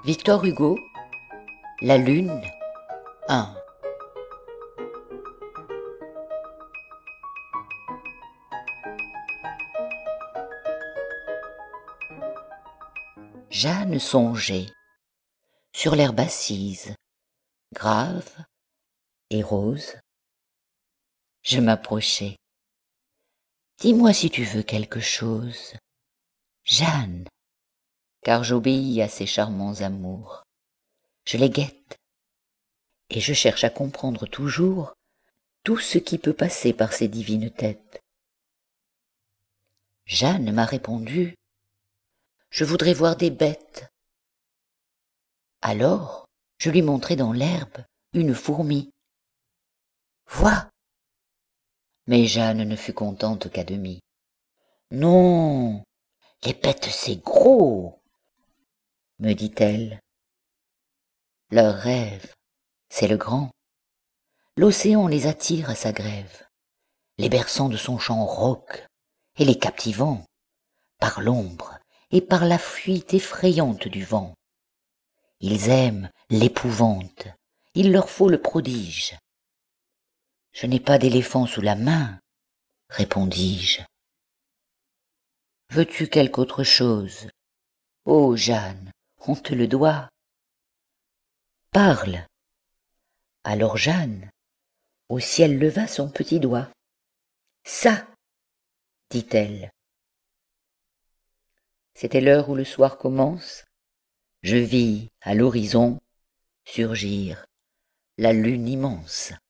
Victor Hugo, La Lune 1. Jeanne songeait, sur l'herbe assise, grave et rose. Je m'approchai. Dis-moi si tu veux quelque chose, Jeanne, car j'obéis à ces charmants amours. Je les guette, et je cherche à comprendre toujours tout ce qui peut passer par ces divines têtes. Jeanne m'a répondu, je voudrais voir des bêtes. Alors, je lui montrai dans l'herbe une fourmi. Vois! Mais Jeanne ne fut contente qu'à demi. Non, les bêtes c'est gros, me dit-elle. Leur rêve, c'est le grand. L'océan les attire à sa grève, les berçant de son chant rauque et les captivant par l'ombre et par la fuite effrayante du vent. Ils aiment l'épouvante, il leur faut le prodige. Je n'ai pas d'éléphant sous la main, répondis-je. Veux-tu quelque autre chose? Oh, Jeanne, on te le doit. Parle. Alors Jeanne, au ciel leva son petit doigt. Ça, dit-elle. C'était l'heure où le soir commence. Je vis à l'horizon surgir la lune immense.